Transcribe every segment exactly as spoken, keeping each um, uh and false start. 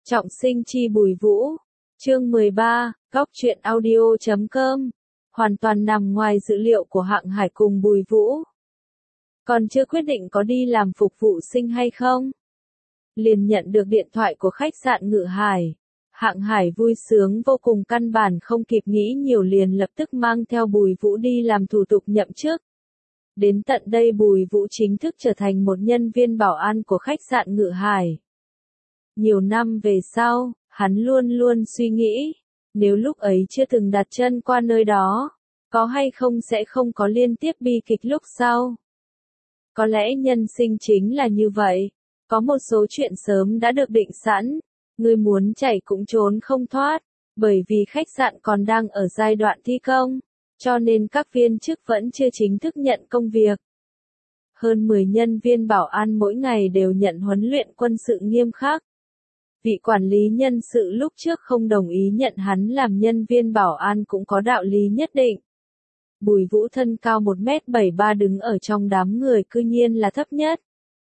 Trọng sinh chi Bùi Vũ. Chương mười ba, góc truyện audio chấm com. Hoàn toàn nằm ngoài dự liệu của Hạng Hải cùng Bùi Vũ. Còn chưa quyết định có đi làm phục vụ sinh hay không? Liền nhận được điện thoại của khách sạn Ngự Hải. Hạng Hải vui sướng vô cùng, căn bản không kịp nghĩ nhiều liền lập tức mang theo Bùi Vũ đi làm thủ tục nhậm chức. Đến tận đây Bùi Vũ chính thức trở thành một nhân viên bảo an của khách sạn Ngự Hải. Nhiều năm về sau, hắn luôn luôn suy nghĩ, nếu lúc ấy chưa từng đặt chân qua nơi đó, có hay không sẽ không có liên tiếp bi kịch lúc sau. Có lẽ nhân sinh chính là như vậy, có một số chuyện sớm đã được định sẵn, người muốn chạy cũng trốn không thoát, bởi vì khách sạn còn đang ở giai đoạn thi công, cho nên các viên chức vẫn chưa chính thức nhận công việc. Hơn mười nhân viên bảo an mỗi ngày đều nhận huấn luyện quân sự nghiêm khắc. Vị quản lý nhân sự lúc trước không đồng ý nhận hắn làm nhân viên bảo an cũng có đạo lý nhất định. Bùi Vũ thân cao một mét bảy mươi ba đứng ở trong đám người cư nhiên là thấp nhất.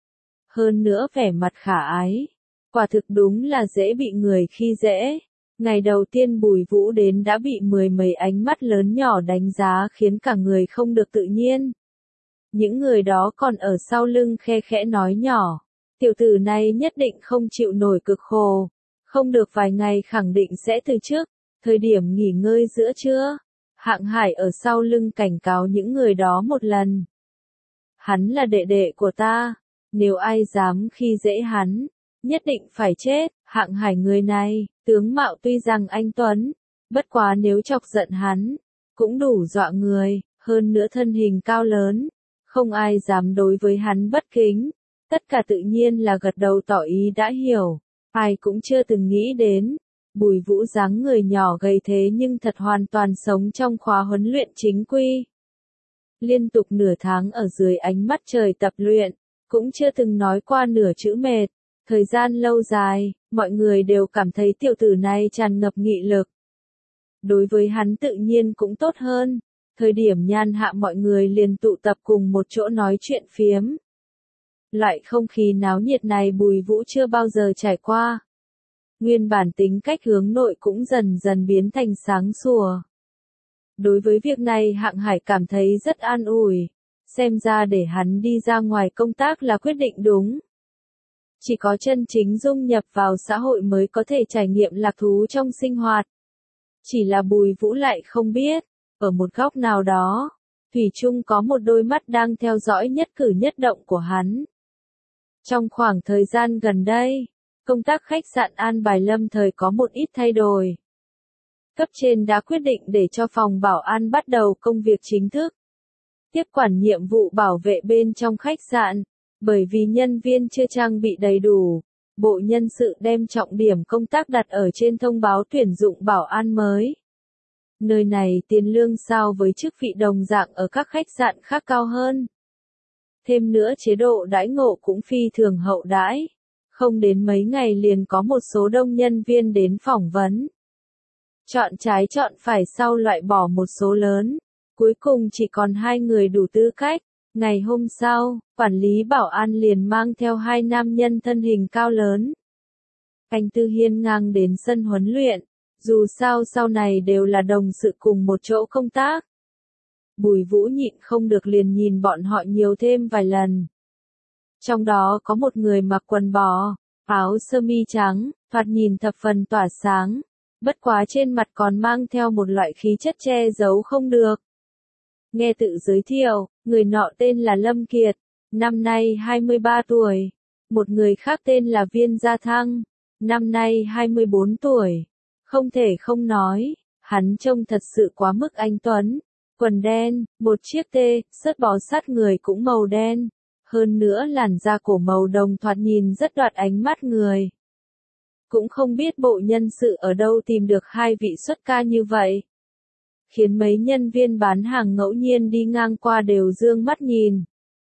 Hơn nữa vẻ mặt khả ái. Quả thực đúng là dễ bị người khi dễ. Ngày đầu tiên Bùi Vũ đến đã bị mười mấy ánh mắt lớn nhỏ đánh giá khiến cả người không được tự nhiên. Những người đó còn ở sau lưng khe khẽ nói nhỏ. Tiểu tử này nhất định không chịu nổi cực khổ. Không được vài ngày khẳng định sẽ từ chức. Thời điểm nghỉ ngơi giữa trưa. Hạng Hải ở sau lưng cảnh cáo những người đó một lần. Hắn là đệ đệ của ta. Nếu ai dám khi dễ hắn, nhất định phải chết. Hạng Hải người này, tướng mạo tuy rằng anh tuấn, bất quá nếu chọc giận hắn, cũng đủ dọa người, hơn nữa thân hình cao lớn, không ai dám đối với hắn bất kính. Tất cả tự nhiên là gật đầu tỏ ý đã hiểu, ai cũng chưa từng nghĩ đến. Bùi Vũ dáng người nhỏ gầy thế nhưng thật hoàn toàn sống trong khóa huấn luyện chính quy. Liên tục nửa tháng ở dưới ánh mắt trời tập luyện, cũng chưa từng nói qua nửa chữ mệt. Thời gian lâu dài, mọi người đều cảm thấy tiểu tử này tràn ngập nghị lực. Đối với hắn tự nhiên cũng tốt hơn. Thời điểm nhàn hạ mọi người liền tụ tập cùng một chỗ nói chuyện phiếm. Loại không khí náo nhiệt này Bùi Vũ chưa bao giờ trải qua. Nguyên bản tính cách hướng nội cũng dần dần biến thành sáng sủa. Đối với việc này Hạng Hải cảm thấy rất an ủi. Xem ra để hắn đi ra ngoài công tác là quyết định đúng. Chỉ có chân chính dung nhập vào xã hội mới có thể trải nghiệm lạc thú trong sinh hoạt. Chỉ là Bùi Vũ lại không biết, ở một góc nào đó, thủy chung có một đôi mắt đang theo dõi nhất cử nhất động của hắn. Trong khoảng thời gian gần đây, công tác khách sạn An Bài lâm thời có một ít thay đổi. Cấp trên đã quyết định để cho phòng bảo an bắt đầu công việc chính thức. Tiếp quản nhiệm vụ bảo vệ bên trong khách sạn, bởi vì nhân viên chưa trang bị đầy đủ, Bộ Nhân sự đem trọng điểm công tác đặt ở trên thông báo tuyển dụng bảo an mới. Nơi này tiền lương so với chức vị đồng dạng ở các khách sạn khác cao hơn. Thêm nữa chế độ đãi ngộ cũng phi thường hậu đãi. Không đến mấy ngày liền có một số đông nhân viên đến phỏng vấn. Chọn trái chọn phải sau loại bỏ một số lớn. Cuối cùng chỉ còn hai người đủ tư cách. Ngày hôm sau, quản lý bảo an liền mang theo hai nam nhân thân hình cao lớn. Anh Tư hiên ngang đến sân huấn luyện. Dù sao sau này đều là đồng sự cùng một chỗ công tác. Bùi Vũ nhịn không được liền nhìn bọn họ nhiều thêm vài lần. Trong đó có một người mặc quần bò, áo sơ mi trắng, thoạt nhìn thập phần tỏa sáng. Bất quá trên mặt còn mang theo một loại khí chất che giấu không được. Nghe tự giới thiệu, người nọ tên là Lâm Kiệt, năm nay hai mươi ba tuổi. Một người khác tên là Viên Gia Thăng, năm nay hai mươi bốn tuổi. Không thể không nói, hắn trông thật sự quá mức anh tuấn. Quần đen, một chiếc tê, sớt bó sát người cũng màu đen. Hơn nữa làn da cổ màu đồng thoạt nhìn rất đoạt ánh mắt người. Cũng không biết Bộ Nhân sự ở đâu tìm được hai vị xuất ca như vậy. Khiến mấy nhân viên bán hàng ngẫu nhiên đi ngang qua đều dương mắt nhìn.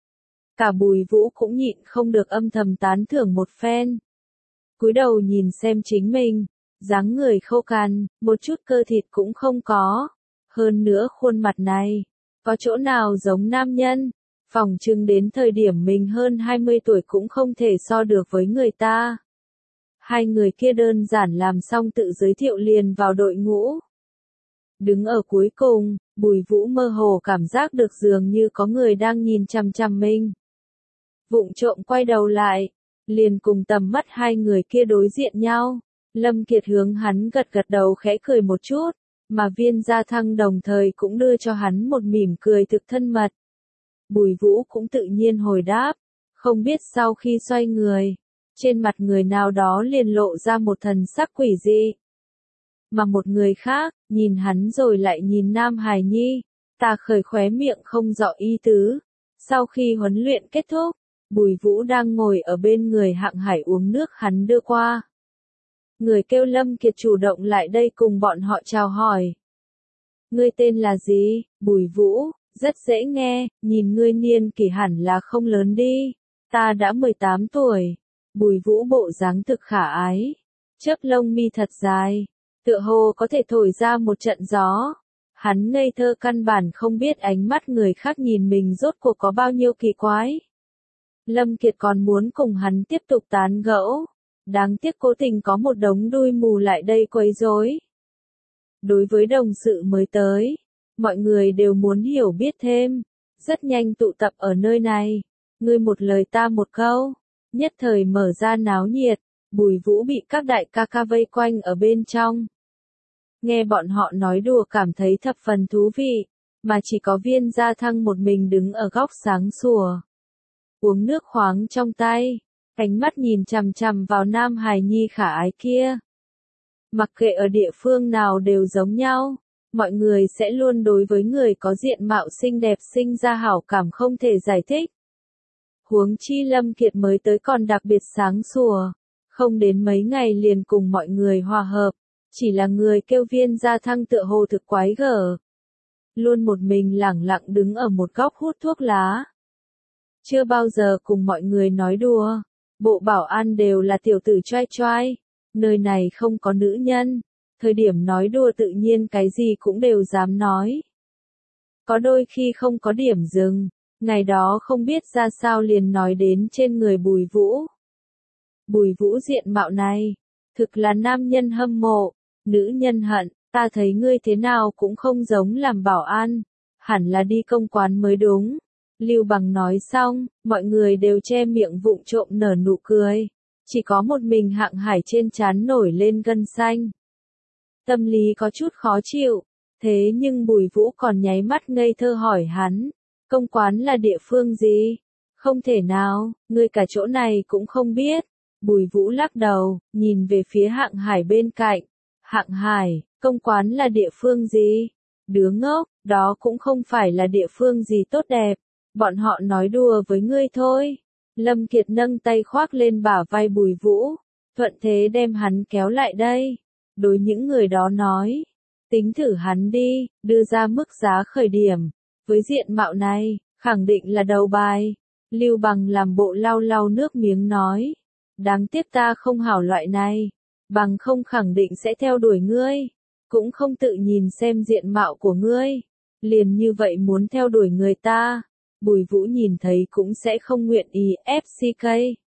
Cả Bùi Vũ cũng nhịn không được âm thầm tán thưởng một phen. Cúi đầu nhìn xem chính mình, dáng người khô cằn, một chút cơ thịt cũng không có. Hơn nữa khuôn mặt này, có chỗ nào giống nam nhân, phỏng chừng đến thời điểm mình hơn hai mươi tuổi cũng không thể so được với người ta. Hai người kia đơn giản làm xong tự giới thiệu liền vào đội ngũ. Đứng ở cuối cùng, Bùi Vũ mơ hồ cảm giác được dường như có người đang nhìn chằm chằm mình. Vụng trộm quay đầu lại, liền cùng tầm mắt hai người kia đối diện nhau. Lâm Kiệt hướng hắn gật gật đầu khẽ cười một chút, mà Viên Gia Thăng đồng thời cũng đưa cho hắn một mỉm cười thực thân mật. Bùi Vũ cũng tự nhiên hồi đáp, không biết sau khi xoay người, trên mặt người nào đó liền lộ ra một thần sắc quỷ dị. Mà một người khác, nhìn hắn rồi lại nhìn Nam Hải Nhi, ta khởi khóe miệng không rõ ý tứ. Sau khi huấn luyện kết thúc, Bùi Vũ đang ngồi ở bên người Hạng Hải uống nước hắn đưa qua. Người kêu Lâm Kiệt chủ động lại đây cùng bọn họ chào hỏi. Ngươi tên là gì? Bùi Vũ, rất dễ nghe, nhìn ngươi niên kỷ hẳn là không lớn đi. Ta đã mười tám tuổi. Bùi Vũ bộ dáng thực khả ái, chớp lông mi thật dài, tựa hồ có thể thổi ra một trận gió. Hắn ngây thơ căn bản không biết ánh mắt người khác nhìn mình rốt cuộc có bao nhiêu kỳ quái. Lâm Kiệt còn muốn cùng hắn tiếp tục tán gẫu, đáng tiếc cố tình có một đống đuôi mù lại đây quấy rối. Đối với đồng sự mới tới, mọi người đều muốn hiểu biết thêm, rất nhanh tụ tập ở nơi này, ngươi một lời ta một câu, nhất thời mở ra náo nhiệt. Bùi Vũ bị các đại ca ca vây quanh ở bên trong. Nghe bọn họ nói đùa cảm thấy thập phần thú vị, mà chỉ có Viên Gia Thăng một mình đứng ở góc sáng sủa, uống nước khoáng trong tay, ánh mắt nhìn chằm chằm vào Nam Hải Nhi khả ái kia. Mặc kệ ở địa phương nào đều giống nhau, mọi người sẽ luôn đối với người có diện mạo xinh đẹp sinh ra hảo cảm không thể giải thích. Huống chi Lâm Kiệt mới tới còn đặc biệt sáng sủa, không đến mấy ngày liền cùng mọi người hòa hợp, chỉ là người kêu Viên Gia Thăng tựa hồ thực quái gở. Luôn một mình lẳng lặng đứng ở một góc hút thuốc lá. Chưa bao giờ cùng mọi người nói đùa, bộ bảo an đều là tiểu tử trai trai, nơi này không có nữ nhân, thời điểm nói đùa tự nhiên cái gì cũng đều dám nói. Có đôi khi không có điểm dừng, ngày đó không biết ra sao liền nói đến trên người Bùi Vũ. Bùi Vũ diện mạo này, thực là nam nhân hâm mộ, nữ nhân hận, ta thấy ngươi thế nào cũng không giống làm bảo an, hẳn là đi công quán mới đúng. Lưu Bằng nói xong, mọi người đều che miệng vụng trộm nở nụ cười, chỉ có một mình Hạng Hải trên trán nổi lên gân xanh. Tâm lý có chút khó chịu, thế nhưng Bùi Vũ còn nháy mắt ngây thơ hỏi hắn, công quán là địa phương gì? Không thể nào, ngươi cả chỗ này cũng không biết. Bùi Vũ lắc đầu, nhìn về phía Hạng Hải bên cạnh. Hạng Hải, công quán là địa phương gì? Đứa ngốc, đó cũng không phải là địa phương gì tốt đẹp. Bọn họ nói đùa với ngươi thôi. Lâm Kiệt nâng tay khoác lên bả vai Bùi Vũ, thuận thế đem hắn kéo lại đây. Đối những người đó nói, tính thử hắn đi, đưa ra mức giá khởi điểm. Với diện mạo này, khẳng định là đầu bài. Lưu Bằng làm bộ lau lau nước miếng nói. Đáng tiếc ta không hảo loại này. Bằng không khẳng định sẽ theo đuổi ngươi. Cũng không tự nhìn xem diện mạo của ngươi. Liền như vậy muốn theo đuổi người ta. Bùi Vũ nhìn thấy cũng sẽ không nguyện ý ép xê ca.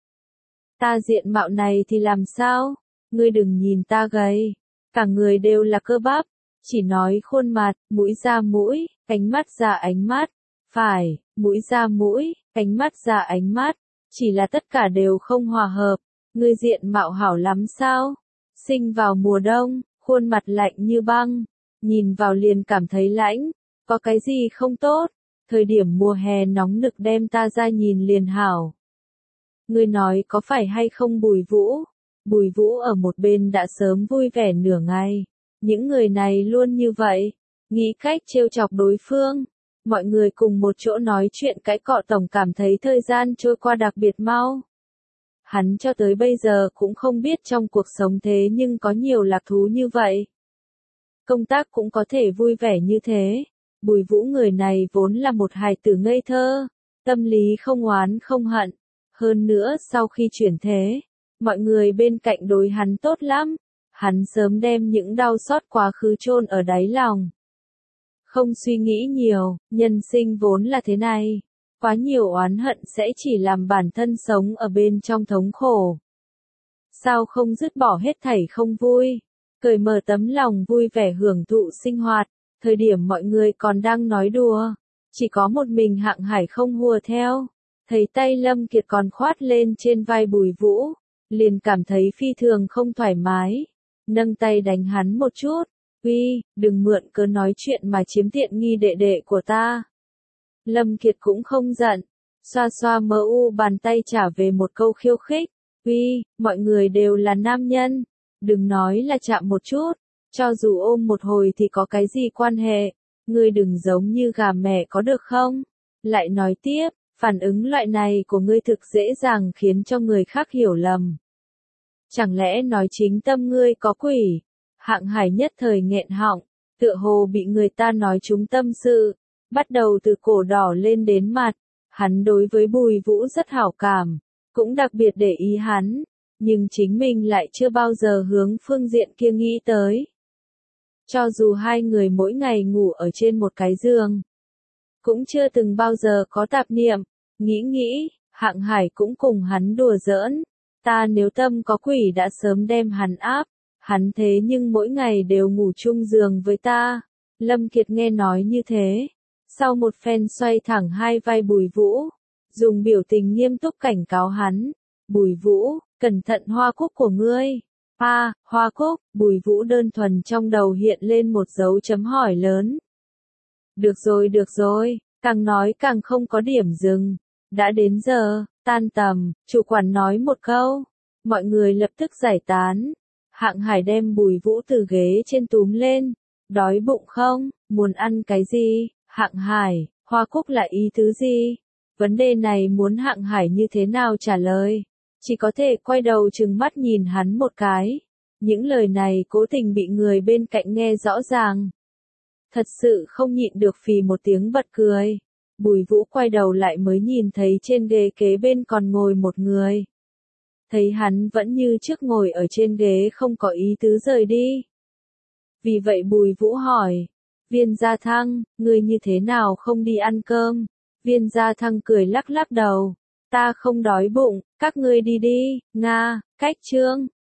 Ta diện mạo này thì làm sao? Ngươi đừng nhìn ta gầy. Cả người đều là cơ bắp. Chỉ nói khuôn mặt, mũi ra mũi, ánh mắt ra ánh mắt. Phải, mũi ra mũi, ánh mắt ra ánh mắt. Chỉ là tất cả đều không hòa hợp. Ngươi diện mạo hảo lắm sao? Sinh vào mùa đông, khuôn mặt lạnh như băng. Nhìn vào liền cảm thấy lãnh. Có cái gì không tốt? Thời điểm mùa hè nóng nực đem ta ra nhìn liền hảo. Ngươi nói có phải hay không Bùi Vũ? Bùi Vũ ở một bên đã sớm vui vẻ nửa ngày. Những người này luôn như vậy, nghĩ cách trêu chọc đối phương. Mọi người cùng một chỗ nói chuyện cãi cọ tổng cảm thấy thời gian trôi qua đặc biệt mau. Hắn cho tới bây giờ cũng không biết trong cuộc sống thế nhưng có nhiều lạc thú như vậy. Công tác cũng có thể vui vẻ như thế. Bùi Vũ người này vốn là một hài tử ngây thơ, tâm lý không oán không hận. Hơn nữa sau khi chuyển thế, mọi người bên cạnh đối hắn tốt lắm. Hắn sớm đem những đau xót quá khứ chôn ở đáy lòng. Không suy nghĩ nhiều, nhân sinh vốn là thế này. Quá nhiều oán hận sẽ chỉ làm bản thân sống ở bên trong thống khổ. sao không dứt bỏ hết thảy không vui, cởi mở tấm lòng vui vẻ hưởng thụ sinh hoạt, thời điểm mọi người còn đang nói đùa, chỉ có một mình Hạng Hải không hùa theo, thấy tay Lâm Kiệt còn khoát lên trên vai Bùi Vũ, liền cảm thấy phi thường không thoải mái, nâng tay đánh hắn một chút, uy, đừng mượn cớ nói chuyện mà chiếm tiện nghi đệ đệ của ta. Lâm Kiệt cũng không giận, xoa xoa mờ u bàn tay trả về một câu khiêu khích, uy, mọi người đều là nam nhân, đừng nói là chạm một chút, cho dù ôm một hồi thì có cái gì quan hệ, ngươi đừng giống như gà mẹ có được không? Lại nói tiếp, phản ứng loại này của ngươi thực dễ dàng khiến cho người khác hiểu lầm. Chẳng lẽ nói chính tâm ngươi có quỷ? Hạng Hải nhất thời nghẹn họng, tựa hồ bị người ta nói trúng tâm sự, bắt đầu từ cổ đỏ lên đến mặt, hắn đối với Bùi Vũ rất hảo cảm, cũng đặc biệt để ý hắn, nhưng chính mình lại chưa bao giờ hướng phương diện kia nghĩ tới. Cho dù hai người mỗi ngày ngủ ở trên một cái giường, cũng chưa từng bao giờ có tạp niệm, nghĩ nghĩ, Hạng Hải cũng cùng hắn đùa giỡn, ta nếu tâm có quỷ đã sớm đem hắn áp, hắn thế nhưng mỗi ngày đều ngủ chung giường với ta. Lâm Kiệt nghe nói như thế, sau một phen xoay thẳng hai vai Bùi Vũ, dùng biểu tình nghiêm túc cảnh cáo hắn, Bùi Vũ, cẩn thận hoa cúc của ngươi. A, à, hoa cúc, Bùi Vũ đơn thuần trong đầu hiện lên một dấu chấm hỏi lớn. Được rồi được rồi, càng nói càng không có điểm dừng, đã đến giờ, tan tầm, chủ quản nói một câu, mọi người lập tức giải tán. Hạng Hải đem Bùi Vũ từ ghế trên túm lên, đói bụng không, muốn ăn cái gì? Hạng Hải, hoa cúc là ý tứ gì? Vấn đề này muốn Hạng Hải như thế nào trả lời? Chỉ có thể quay đầu trừng mắt nhìn hắn một cái. Những lời này cố tình bị người bên cạnh nghe rõ ràng. Thật sự không nhịn được phì một tiếng bật cười. Bùi Vũ quay đầu lại mới nhìn thấy trên ghế kế bên còn ngồi một người. Thấy hắn vẫn như trước ngồi ở trên ghế không có ý tứ rời đi. Vì vậy Bùi Vũ hỏi, Viên Gia Thăng, ngươi như thế nào không đi ăn cơm? Viên Gia Thăng cười lắc lắc đầu, ta không đói bụng, các ngươi đi đi, Nga, cách chương.